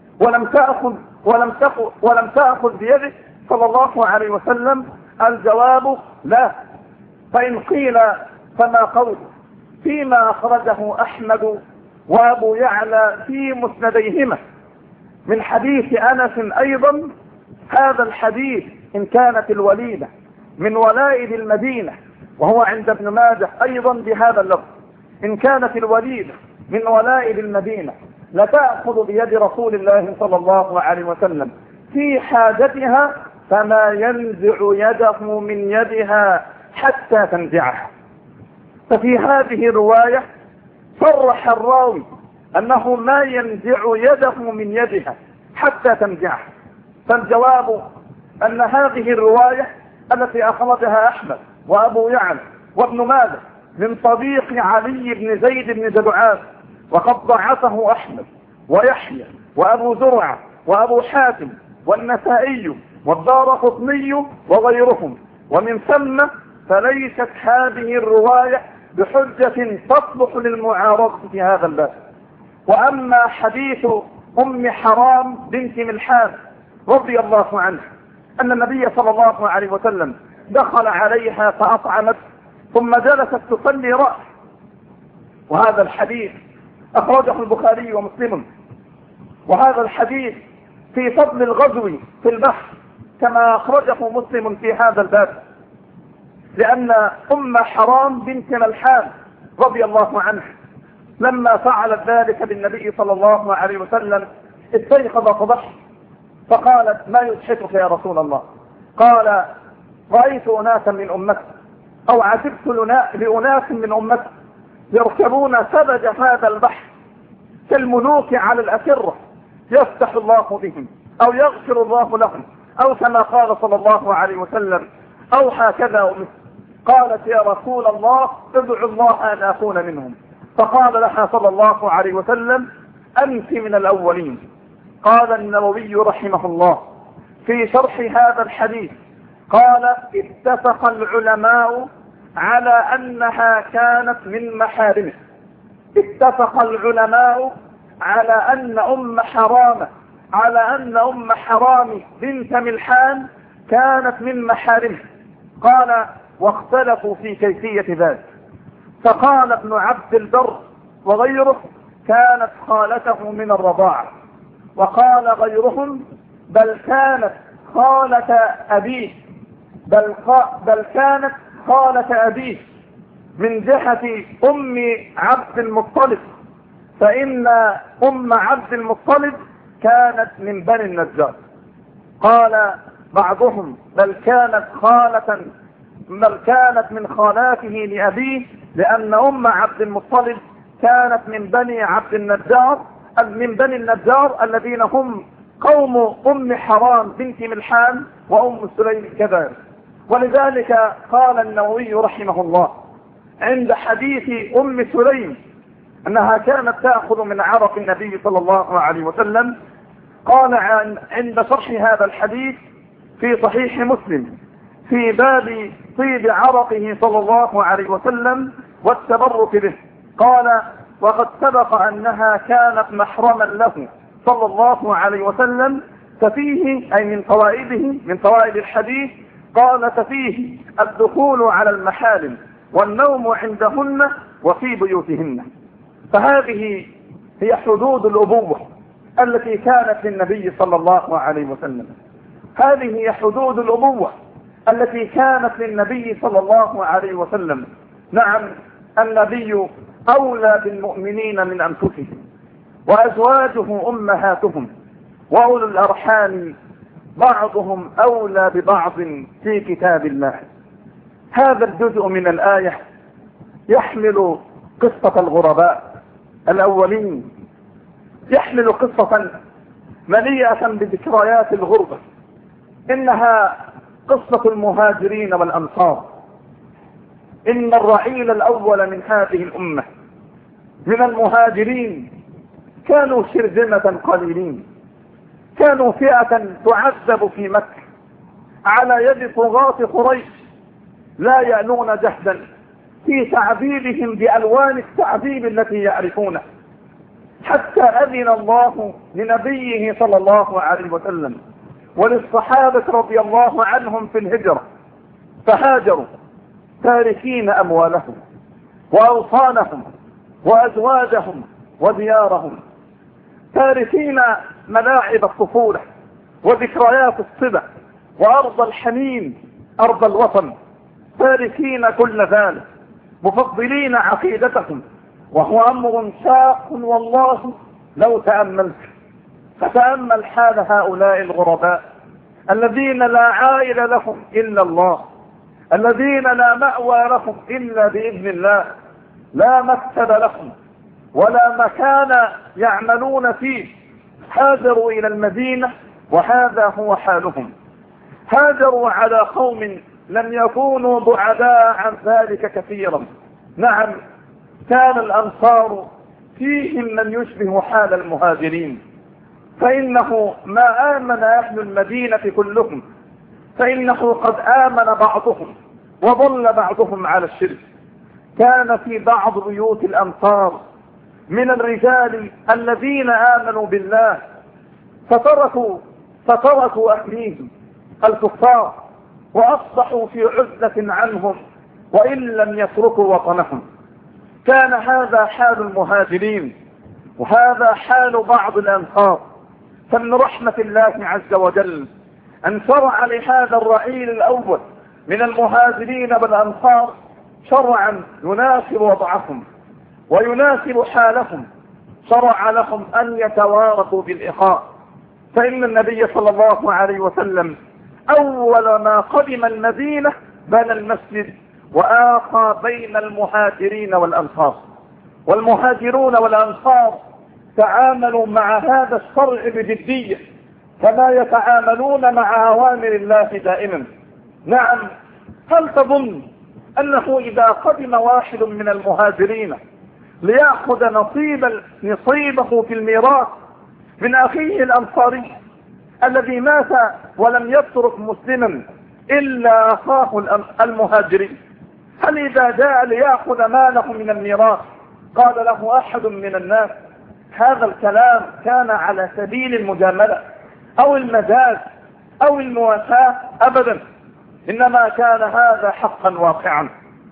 ولم تأخذ بيده صلى الله عليه وسلم؟ الجواب لا. فإن قيل فما قوله فيما أخرجه أحمد وأبو يعلى في مسنديهما من حديث أنس أيضا؟ هذا الحديث إن كانت الوليدة من ولائد المدينة، وهو عند ابن ماجه أيضا بهذا اللفظ: إن كانت الوليدة من ولائد المدينة لتأخذ بيد رسول الله صلى الله عليه وسلم في حاجتها فما ينزع يده من يدها حتى تنزعها. ففي هذه الرواية صرح الراوي أنه ما ينزع يده من يدها حتى تنزعها. فالجواب أن هذه الرواية التي أخرجها أحمد وأبو يعلى وابن ماجه من طريق علي بن زيد بن جدعان، وقد ضعفه أحمد ويحيى وأبو زرعة وأبو حاتم والنسائي والدارقطني وغيرهم، ومن ثم فليست هذه الرواية بحجة تصلح للمعارضة في هذا الباب. وأما حديث أم حرام بنت ملحان رضي الله عنها أن النبي صلى الله عليه وسلم دخل عليها فأطعمت ثم جلست تصلي رأس، وهذا الحديث أخرجه البخاري ومسلم. وهذا الحديث في فضل الغزو في البحر كما أخرجه مسلم في هذا الباب، لأن أم حرام بنت ملحان رضي الله عنه لما فعلت ذلك بالنبي صلى الله عليه وسلم استيقظ فضحك، فقالت: ما يضحكك يا رسول الله؟ قال: رأيت أناسا من أمتك، أو عجبت لأناس من أمتك يركبون سبج هذا البحر كالملوك على الأسرة، يفتح الله بهم أو يغفر الله لهم، أو كما قال صلى الله عليه وسلم، أو هكذا ومثل. قالت: يا رسول الله ادعو الله أن أكون منهم. فقال لها صلى الله عليه وسلم: أنت من الأولين. قال النووي رحمه الله في شرح هذا الحديث، قال: اتفق العلماء على أنها كانت من محارمه. اتفق العلماء على أن أم حرام بنت ملحان كانت من محارمه. قال: واختلفوا في كيفية ذلك، فقال ابن عبد البر وغيره: كانت خالته من الرضاعة. وقال غيرهم: بل كانت خالة أبيه، بل كانت خالة أبيه من جهة أم عبد المطلب، فإن أم عبد المطلب كانت من بني النجار. قال بعضهم: بل كانت من خالاته لأبيه، لأن أم عبد المطلب كانت من بني النجار الذين هم قوم أم حرام بنت ملحان وأم سليم كذلك. ولذلك قال النووي رحمه الله عند حديث أم سليم أنها كانت تأخذ من عرق النبي صلى الله عليه وسلم، قال عند شرح هذا الحديث في صحيح مسلم في باب طيب عرقه صلى الله عليه وسلم والتبرك به، قال: وقد سبق أنها كانت محرما له صلى الله عليه وسلم، ففيه أي من فوائد الحديث، قال: ففيه الدخول على المحارم والنوم عندهن وفي بيوتهن. فهذه هي حدود الأبوة التي كانت للنبي صلى الله عليه وسلم. هذه هي حدود الأبوة التي كانت للنبي صلى الله عليه وسلم. نعم، النبي أولى بالمؤمنين من أنفسهم، وأزواجه أمهاتهم، وأولو الأرحام بعضهم أولى ببعض في كتاب الله. هذا الجزء من الآية يحمل قصة الغرباء الأولين، يحمل قصة مليئة بذكريات الغربة. إنها قصة المهاجرين والأنصار. إن الرعيل الأول من هذه الأمة من المهاجرين كانوا شرذمة قليلين، كانوا فئة تعذب في مكة على يد طغاة قريش، لا يألون جهدا في تعذيبهم بألوان التعذيب التي يعرفونه، حتى أذن الله لنبيه صلى الله عليه وسلم وللصحابة رضي الله عنهم في الهجرة، فهاجروا تاركين أموالهم وأوطانهم وأزواجهم وديارهم، تاركين ملاعب الطفولة وذكريات الصبا وأرض الحنين أرض الوطن، تاركين كل ذلك، مفضلين عقيدتهم، وهو أمر شاق والله لو تأملت. فتأمل حال هؤلاء الغرباء الذين لا عائل لهم إلا الله، الذين لا مأوى لهم إلا بإذن الله، لا مكتب لهم ولا مكان يعملون فيه، هاجروا إلى المدينة وهذا هو حالهم. هاجروا على قوم لم يكونوا بعداء عن ذلك كثيرا. نعم، كان الأنصار فيهم من يشبه حال المهاجرين، فإنه ما آمن أهل المدينة كلهم، فإنه قد آمن بعضهم وظل بعضهم على الشرك. كان في بعض بيوت الأنصار من الرجال الذين آمنوا بالله فتركوا أهليهم الكفار وأصبحوا في عزلة عنهم وإن لم يتركوا وطنهم. كان هذا حال المهاجرين وهذا حال بعض الأنصار. فمن رحمة الله عز وجل أن شرع لهذا الرعيل الأول من المهاجرين والأنصار شرعا يناسب وضعهم ويناسب حالهم، شرع لهم أن يتوارثوا بالإخاء. فإن النبي صلى الله عليه وسلم أول ما قدم المدينة بنى المسجد وآخى بين المهاجرين والأنصار، والمهاجرون والأنصار تعاملوا مع هذا الشرع بجدية كما يتعاملون مع أوامر الله دائما. نعم، هل تظن أنه إذا قدم واحد من المهاجرين ليأخذ نصيبه في الميراث من أخيه الأنصاري الذي مات ولم يترك مسلما إلا أخاه المهاجرين، هل إذا جاء ليأخذ ماله من الميراث قال له أحد من الناس هذا الكلام كان على سبيل المجاملة أو المجاز أو المواساة؟ أبدا، إنما كان هذا حقا واقعا.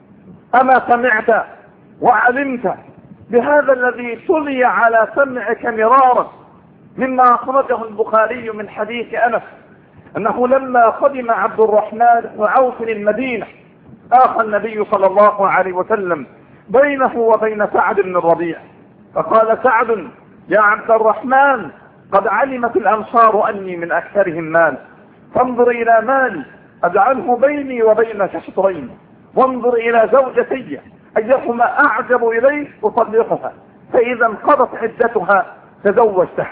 أما سمعت وعلمت بهذا الذي تلي على سمعك مرارا مما أخرجه البخاري من حديث أنس أنه لما قدم عبد الرحمن بن عوف المدينة آخى النبي صلى الله عليه وسلم بينه وبين سعد بن الربيع، فقال سعد: يا عبد الرحمن، قد علمت الأنصار أني من أكثرهم مال، فانظر إلى مالي أجعله بيني وبينك شطرين، وانظر إلى زوجتي أيهما أعجب إليك أطلقها، فإذا انقضت عدتها تزوجتها.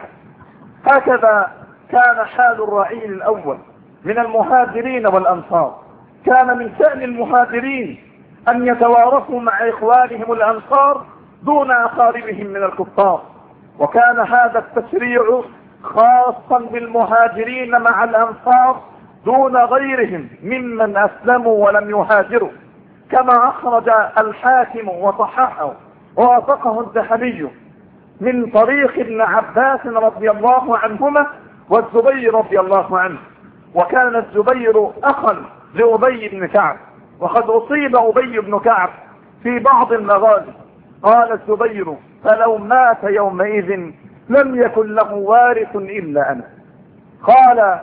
هكذا كان حال الرعيل الأول من المهاجرين والأنصار. كان من شأن المهاجرين أن يتوارثوا مع إخوانهم الأنصار دون أقاربهم من الكفار، وكان هذا التشريع خاصا بالمهاجرين مع الأنصار دون غيرهم ممن أسلموا ولم يهاجروا، كما أخرج الحاكم وصححه ووافقه الذهبي من طريق ابن عباس رضي الله عنهما والزبير رضي الله عنه. وكان الزبير أخا لأبي بن كعب، وقد أصيب أبي بن كعب في بعض المغازي. قال الزبير: فلو مات يومئذ لم يكن له وارث إلا أنا. قال: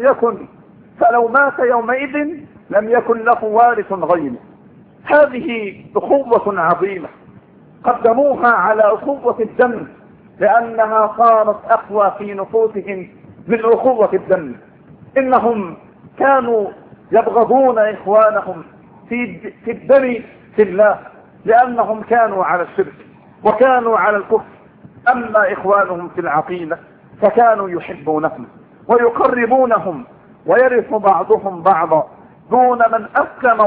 فلو مات يومئذ لم يكن له وارث غيري. هذه أخوة عظيمة قدموها على أخوة الدم لأنها صارت أقوى في نفوسهم من أخوة الدم. إنهم كانوا يبغضون إخوانهم في الدم في الله لأنهم كانوا على الشرك وكانوا على الكفر، أما إخوانهم في العقيدة فكانوا يحبونهم ويقربونهم ويرث بعضهم بعضا دون من أسلم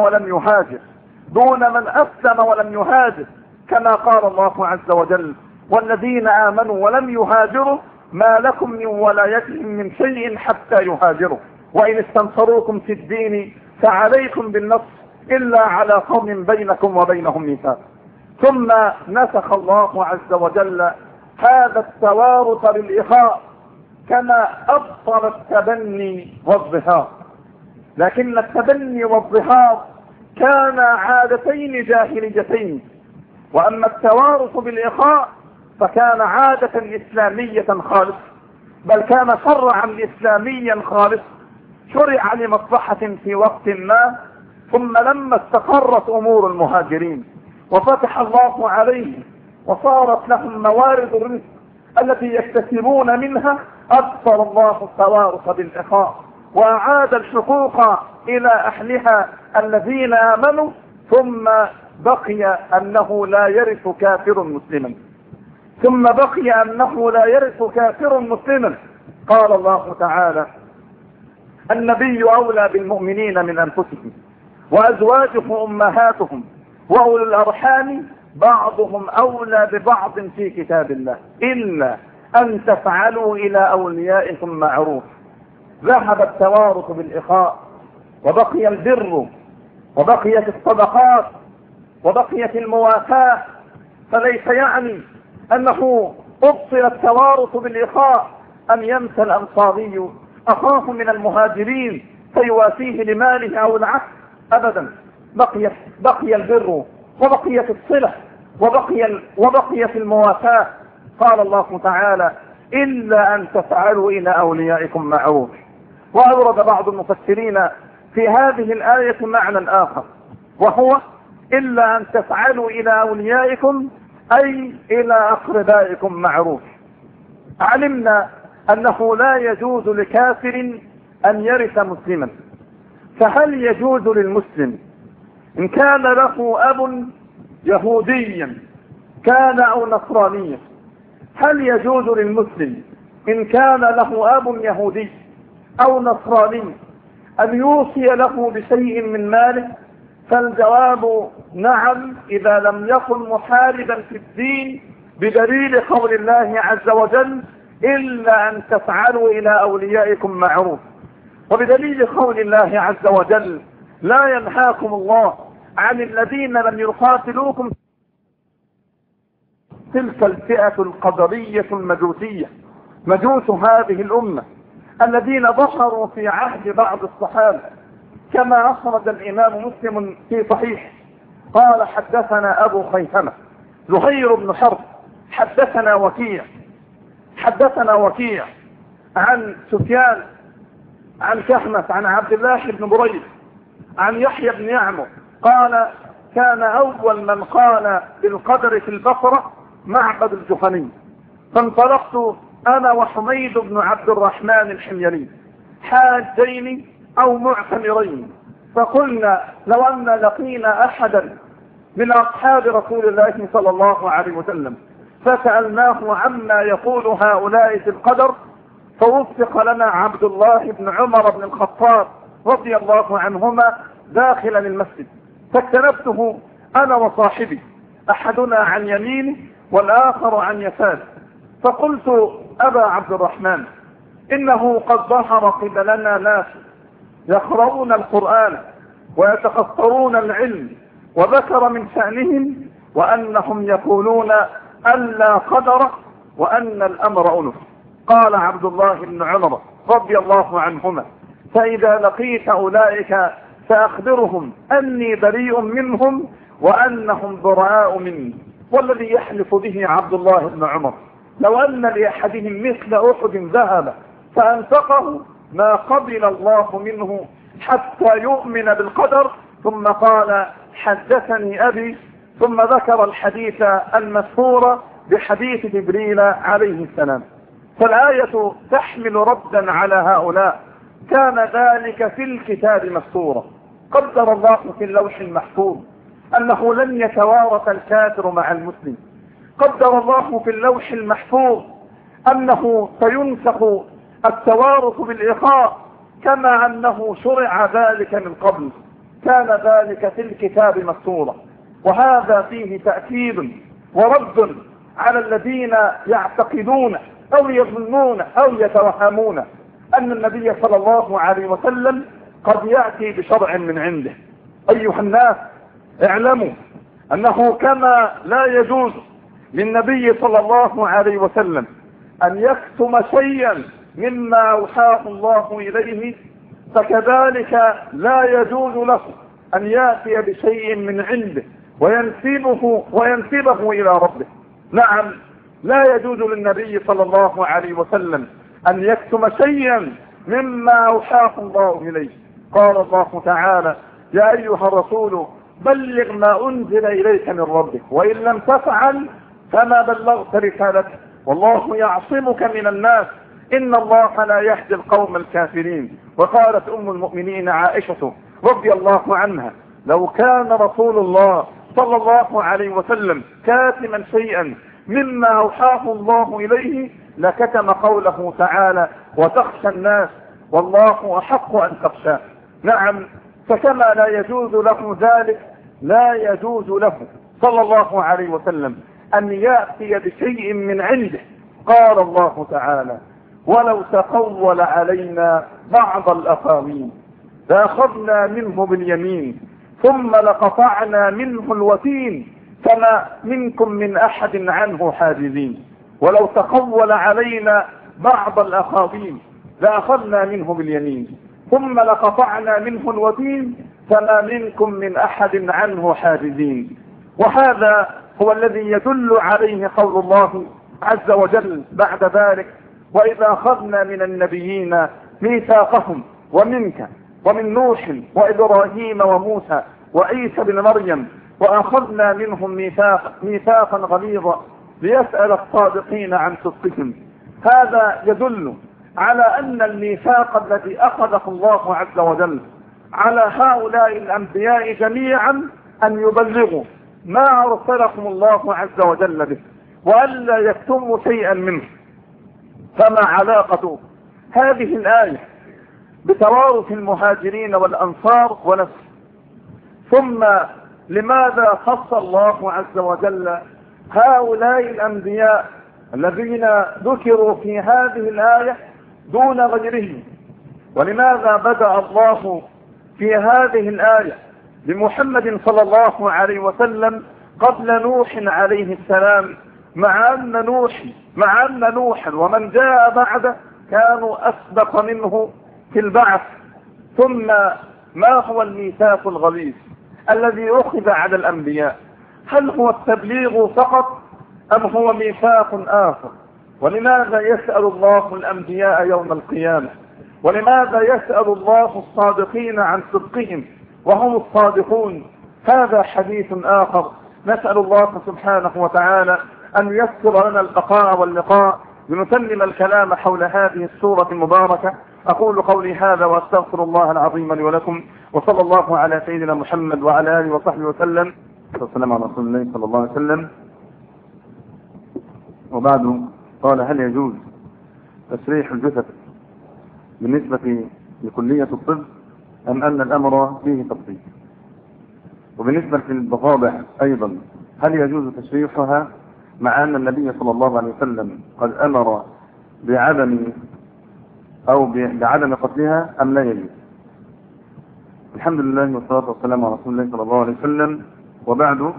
ولم يهاجر، كما قال الله عز وجل: والذين آمنوا ولم يهاجروا ما لكم من ولايتهم من شيء حتى يهاجروا، وإن استنصروكم في الدين فعليكم بالنصر إلا على قوم بينكم وبينهم ميثاق. ثم نسخ الله عز وجل هذا التوارث بالإخاء كما أبطل التبني والظهار، لكن التبني والظهار كان عادتين جاهليتين، وأما التوارث بالإخاء فكان عادة إسلامية خالصة، بل كان شرعا إسلاميا خالص شرع لمصلحة في وقت ما، ثم لما استقرت أمور المهاجرين وفتح الله عليهم وصارت لهم موارد الرزق التي يكتسبون منها، أبطل الله التوارث بالإخاء وأعاد الحقوق إلى أهلها الذين آمنوا، ثم بقي أنه لا يرث كافر مسلما. قال الله تعالى: النبي أولى بالمؤمنين من أنفسهم وأزواجه أمهاتهم وأولو الأرحام بعضهم أولى ببعض في كتاب الله إلا أن تفعلوا إلى أوليائكم معروف. ذهب التوارث بالإخاء وبقي البر وبقيت الصدقات وبقيت المواساة، فليس يعني أنه أبطل التوارث بالإخاء أن ينسى الأنصاري أخاه من المهاجرين فيواسيه لماله أو العكس، أبدا. بقي البر وبقيت الصلة وبقيت المواساة. قال الله تعالى: إلا أن تفعلوا إلى أوليائكم معروف. وأورد بعض المفسرين في هذه الآية معنى آخر، وهو إلا أن تفعلوا إلى أوليائكم أي إلى أقربائكم معروف. علمنا أنه لا يجوز لكافر أن يرث مسلما، فهل يجوز للمسلم إن كان له أب يهوديا كان أو نصرانيا، هل يجوز للمسلم إن كان له أب يهودي أو نصراني أن يوصي له بشيء من ماله؟ فالجواب نعم، إذا لم يكن محاربا في الدين بدليل قول الله عز وجل إلا أن تفعلوا إلى أوليائكم معروف، وبدليل قول الله عز وجل لا ينهاكم الله عن الذين لم يقاتلوكم تلك الفئة القدرية المجوسية، مجوس هذه الأمة الذين ظهروا في عهد بعض الصحابة، كما أخرج الإمام مسلم في صحيح قال حدثنا أبو خيثمة زهير بن حرب حدثنا وكيع عن سفيان عن كهمس عن عبد الله بن بريد عن يحيى بن يعمر قال كان أول من قال بالقدر في البصرة معبد الجهني، فانطلقت أنا وحميد بن عبد الرحمن الحميري حاجين أو معتمرين، فقلنا لو أن لقينا أحدا من أصحاب رسول الله صلى الله عليه وسلم فسألناه عما يقول هؤلاء في القدر فوفق لنا عبد الله بن عمر بن الخطاب رضي الله عنهما داخلا المسجد، فاكتنبته أنا وصاحبي أحدنا عن يمينه والآخر عن يساره، فقلت أبا عبد الرحمن إنه قد ظهر قبلنا ناس يقرؤون القرآن ويتخطرون العلم، وذكر من شأنهم وأنهم يقولون ألا قدر وأن الأمر أنف. قال عبد الله بن عمر رضي الله عنهما فإذا لقيت أولئك فأخبرهم أني بريء منهم وأنهم براء مني. والذي يحلف به عبد الله بن عمر لو أن لأحدهم مثل أحد ذهب فأنفقه ما قبل الله منه حتى يؤمن بالقدر. ثم قال حدثني أبي، ثم ذكر الحديث المشهور بحديث جبريل عليه السلام. فالآية تحمل ردا على هؤلاء، كان ذلك في الكتاب مسطورا، قدر الله في اللوح المحفوظ أنه لن يتوارث الكافر مع المسلم، قدر الله في اللوح المحفوظ أنه سينسخ التوارث بالإخاء كما أنه شرع ذلك من قبل، كان ذلك في الكتاب مسطورا. وهذا فيه تأكيد ورد على الذين يعتقدون أو يظنون أو يتوهمون أن النبي صلى الله عليه وسلم قد يأتي بشرع من عنده. أيها الناس اعلموا أنه كما لا يجوز للنبي صلى الله عليه وسلم أن يكتم شيئا مما أوحاه الله إليه، فكذلك لا يجوز له أن يأتي بشيء من عنده وينسبه إلى ربه. نعم، لا يجوز للنبي صلى الله عليه وسلم أن يكتم شيئا مما أوحاه الله إليه. قال الله تعالى يا أيها الرسول بلغ ما أنزل إليك من ربك وإن لم تفعل فما بلغت رسالته والله يعصمك من الناس إن الله لا يهدي القوم الكافرين. وقالت أم المؤمنين عائشة رضي الله عنها لو كان رسول الله صلى الله عليه وسلم كاتما شيئا مما أوحاه الله إليه لكتم قوله تعالى وتخشى الناس والله أحق أن تخشى. نعم، فكما لا يجوز له ذلك لا يجوز له صلى الله عليه وسلم أن يأتي بشيء من عنده. قال الله تعالى ولو تقول علينا بعض الأقاويل لأخذنا منه باليمين ثم لقطعنا منه الوتين فما منكم من أحد عنه حاجزين. ولو تقول علينا بعض الأقاويل لأخذنا منه باليمين ثم لقطعنا منه الوتين فما منكم من أحد عنه حاجزين. وهذا هو الذي يدل عليه قول الله عز وجل بعد ذلك وإذا أخذنا من النبيين ميثاقهم ومنك ومن نوح وإبراهيم وموسى وعيسى بن مريم وأخذنا منهم ميثاقا غليظا ليسأل الصادقين عن صدقهم. هذا يدل على أن الميثاق الذي أخذه الله عز وجل على هؤلاء الأنبياء جميعا أن يبلغوا ما أرسلهم الله عز وجل به وألا يكتموا شيئا منه. فما علاقة هذه الآية بتوارث المهاجرين والأنصار ونفسه؟ ثم لماذا خص الله عز وجل هؤلاء الأنبياء الذين ذكروا في هذه الآية دون غيرهم؟ ولماذا بدأ الله في هذه الآية بمحمد صلى الله عليه وسلم قبل نوح عليه السلام، مع أن نوحا ومن جاء بعده كانوا أسبق منه في البعث؟ ثم ما هو الميثاق الغليظ الذي أخذ على الأنبياء؟ هل هو التبليغ فقط أم هو ميثاق آخر؟ ولماذا يسأل الله الأنبياء يوم القيامة؟ ولماذا يسأل الله الصادقين عن صدقهم وهم الصادقون؟ هذا حديث آخر. نسأل الله سبحانه وتعالى أن ييسر لنا البقاء واللقاء لنتمم الكلام حول هذه السورة المباركة. أقول قولي هذا وأستغفر الله العظيم لي ولكم، وصلى الله على سيدنا محمد وعلى آله وصحبه وسلم. والسلام على رسول الله صلى الله عليه وسلم. وبعد، قال: هل يجوز تشريح الجثث بالنسبة لكلية الطب أم أن الأمر فيه تفصيل؟ وبالنسبة للضفادع أيضا، هل يجوز تشريحها مع أن النبي صلى الله عليه وسلم قد أمر بعدم قتلها أم لا يجوز؟ الحمد لله والصلاة والسلام على رسول الله صلى الله عليه وسلم. وبعد،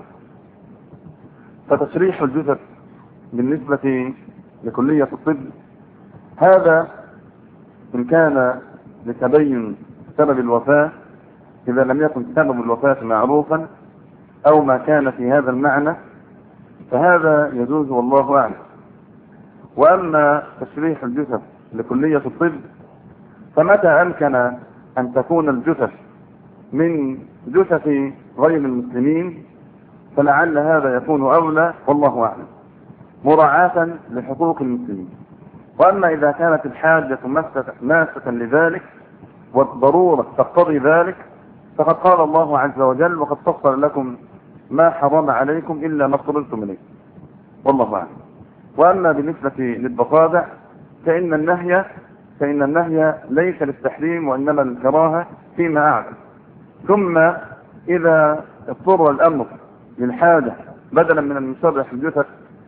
فتشريح الجثث بالنسبة لكلية الطب هذا إن كان لتبين سبب الوفاة، إذا لم يكن سبب الوفاة معروفا أو ما كان في هذا المعنى فهذا يجوز والله أعلم. وأما تشريح الجثث لكلية الطب فمتى أمكن أن تكون الجثث من جثث غير المسلمين فلعل هذا يكون أولى والله أعلم، مراعاة لحقوق المسلمين. وأما إذا كانت الحاجة ماسة لذلك والضرورة تقتضي ذلك فقد قال الله عز وجل: وقد فصل لكم ما حرم عليكم إلا ما اضطررتم إليه، والله أعلم. وأما بالنسبة للضفادع فإن النهي ليس للتحريم وإنما الكراهة فيما أعلم. ثم إذا اضطر الأمر للحاجة بدلا من أن نشرح الجثث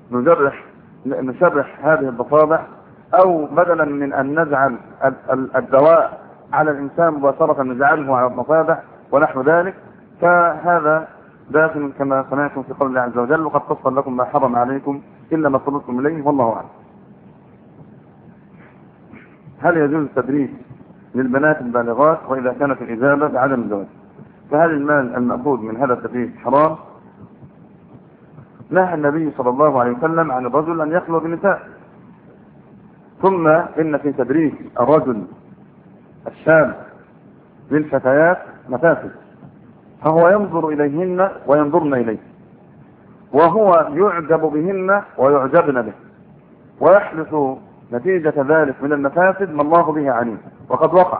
نشرح هذه الضفادع، أو بدلا من أن نجعل الدواء على الإنسان مباشرة نجعله على الضفادع ونحو ذلك، فهذا داخل كما سمعتم في قول الله عز وجل: وقد فصل لكم ما حرم عليكم إلا ما اضطررتم إليه، والله أعلم. هل يجوز التدريس للبنات البالغات وإذا كانت الإجابة بعدم الزواج؟ فهل المال المأخوذ من هذا التدريس حرام؟ نهى النبي صلى الله عليه وسلم عن الرجل أن يخلو بالنساء. ثم إن في تدريس الرجل الشاب للفتيات مفاسد، فهو ينظر إليهن وينظرن إليه، وهو يعجب بهن ويعجبن به، ويحدث نتيجة ذلك من المفاسد ما الله به عليم وقد وقع.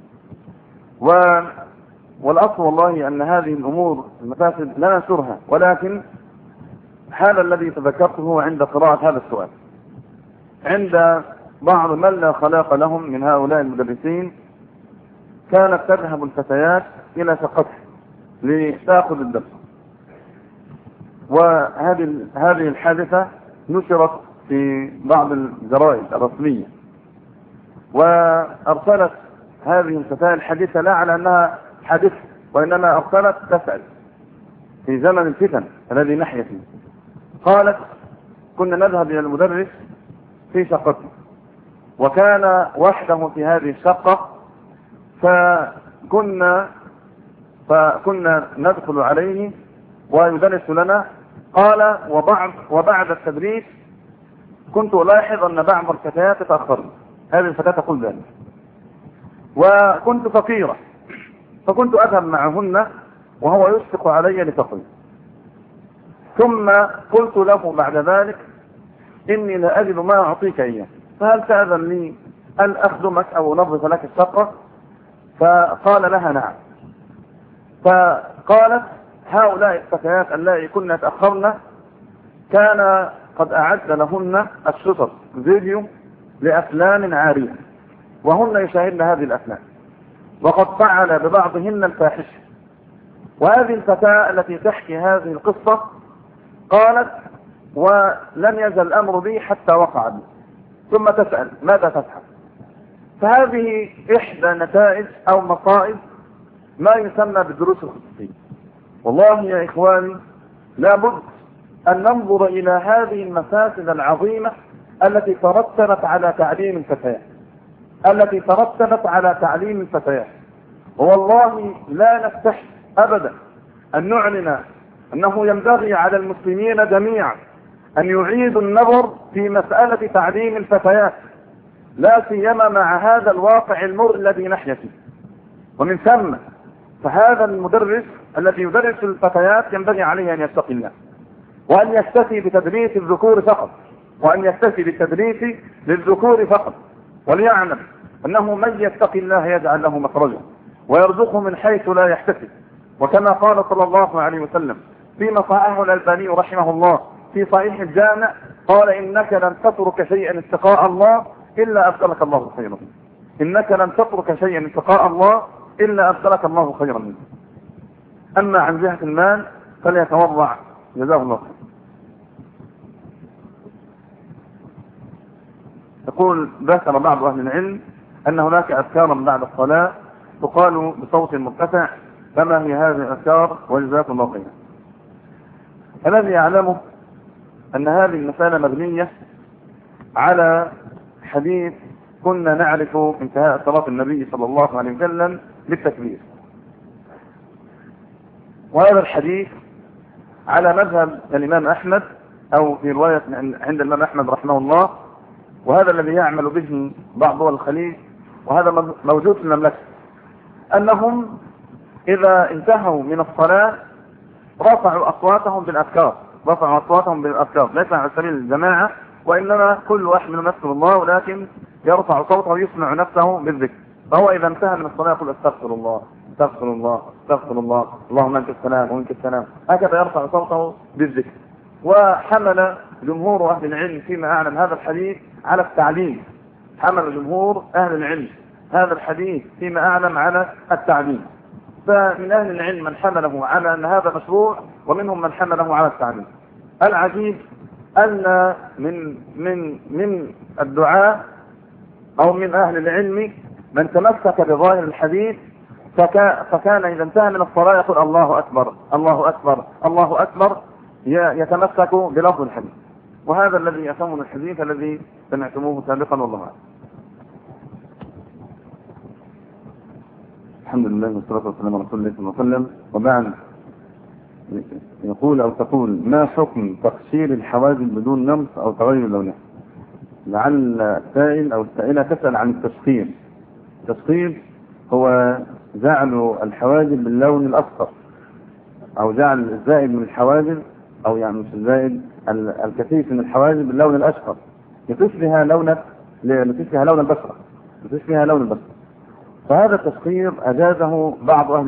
والأصل والله أن هذه الأمور المفاسد لا ننشرها، ولكن هذا الذي تذكرته عند قراءة هذا السؤال عند بعض من لا خلاق لهم من هؤلاء المدرسين، كانت تذهب الفتيات إلى شقته لتأخذ الدرس، وهذه الحادثة نشرت في بعض الجرائد الرسمية، وأرسلت هذه الفتاة الحديثة لا على أنها حادثة، وإنما أرسلت تسأل في زمن الفتن الذي نحيا فيه. قالت: كنا نذهب إلى المدرس في شقته، وكان وحده في هذه الشقة، فكنا ندخل عليه ويدرس لنا. قال: وبعد التدريس كنت ألاحظ أن بعض الفتيات تتأخرن. هذه الفتاة تقول ذلك. وكنت فقيرة فكنت أذهب معهن وهو يشفق علي لتقوي، ثم قلت له بعد ذلك إني لا أجد ما أعطيك إياه، فهل تأذن لي أن أخدمك أو أنظف لك الشقة؟ فقال لها نعم. فقالت هؤلاء الفتيات اللائي كن يتأخرن كان قد أعد لهن الشطر فيديو لأفلام عارية وهن يشاهدن هذه الأفلام، وقد فعل ببعضهن الفاحشة. وهذه الفتاة التي تحكي هذه القصة قالت ولم يزل الأمر بي حتى وقع بي، ثم تسأل ماذا تفعل؟ فهذه إحدى نتائج أو مصائب ما يسمى بالدروس الخصوصية. والله يا إخواني لابد أن ننظر إلى هذه المفاسد العظيمة التي ترتبت على تعليم الفتيات والله لا نستحي أبدا أن نعلن أنه ينبغي على المسلمين جميعا أن يعيدوا النظر في مسألة تعليم الفتيات، لا سيما مع هذا الواقع المر الذي نحيا فيه. ومن ثم فهذا المدرس الذي يدرس الفتيات ينبغي عليه أن يتقي الله، وأن يكتفي بتدريس الذكور فقط، وليعلم أنه من يتقي الله يجعل له مخرجا ويرزقه من حيث لا يحتسب. وكما قال صلى الله عليه وسلم فيما صححه الألباني رحمه الله في صحيح الجامع، قال إنك لن تترك شيئا اتقاء الله إلا أبدلك الله خيرا منه. أما عن جهة المال فليتورع جزاه الله خير. يقول ذكر بعض أهل العلم أن هناك أذكارا بعد الصلاة تقال بصوت مرتفع، فما هي هذه الأذكار؟ وجزاكم الله خيرا. الذي يعلمه أن هذه المسألة مبنية على حديث كنا نعرف انتهاء صلاة النبي صلى الله عليه وسلم بالتكبير، وهذا الحديث على مذهب الإمام أحمد أو في رواية عند الإمام أحمد رحمه الله، وهذا الذي يعمل به بعض دول الخليج، وهذا موجود في المملكة، أنهم إذا انتهوا من الصلاة رفعوا أصواتهم بالأذكار، ليس على سبيل الجماعة، وإنما كل واحد منهم يذكر الله، ولكن يرفع صوته ويسمع نفسه بالذكر. فهو إذا انتهى من الصلاة يقول استغفر الله اللهم أنت السلام ومنك السلام، هكذا يرفع صوته بالذكر. وحمل جمهور أهل العلم فيما أعلم هذا الحديث على التعليم، على التعليم. فمن أهل العلم من حمله على أن هذا مشروع، ومنهم من حمله على التعليم. العجيب أن من الدعاء أو من أهل العلم من تمسك بظاهر الحديث، فكان إذا انتهى من الصلاة يقول الله أكبر يتمسك بلفظ الحديث، وهذا الذي يفهمون الحديث الذي سمعتموه سابقا. والله أعلم. الحمد لله والصلاة والسلام على رسول الله صلى الله عليه وسلم، وبعد يقول أو تقول ما حكم تقشير الحواجب بدون نمص أو تغير لونها؟ لعل السائل أو السائلة تسأل عن التشخير. التشخير هو جعل الحواجب باللون الأصفر، أو جعل الزائد من الحواجب، أو يعني مش الزائد، الكثيف من الحواجب باللون الأشقر لتشبه لون البشرة، فهذا التشخير أجازه بعض أهل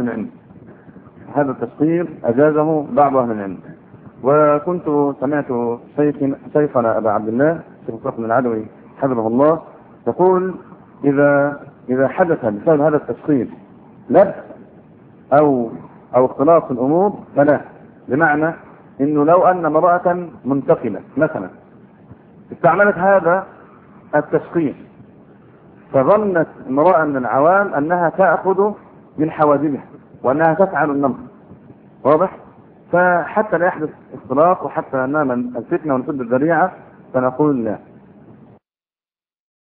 العلم. وكنت سمعت شيخنا أبا عبد الله الشيخ صفوان العدوي حفظه الله يقول إذا حدث بسبب هذا التشخير لبس أو اختلاط في الأمور فلا، بمعنى إنه لو أن امرأة منتقلة مثلا استعملت هذا التشخير فظنت امرأة من العوام أنها تأخذ من حواجبها وأنها تفعل النمط، واضح؟ فحتى لا يحدث اختلاط وحتى نامن الفتنة ونسد الذريعة فنقول لا.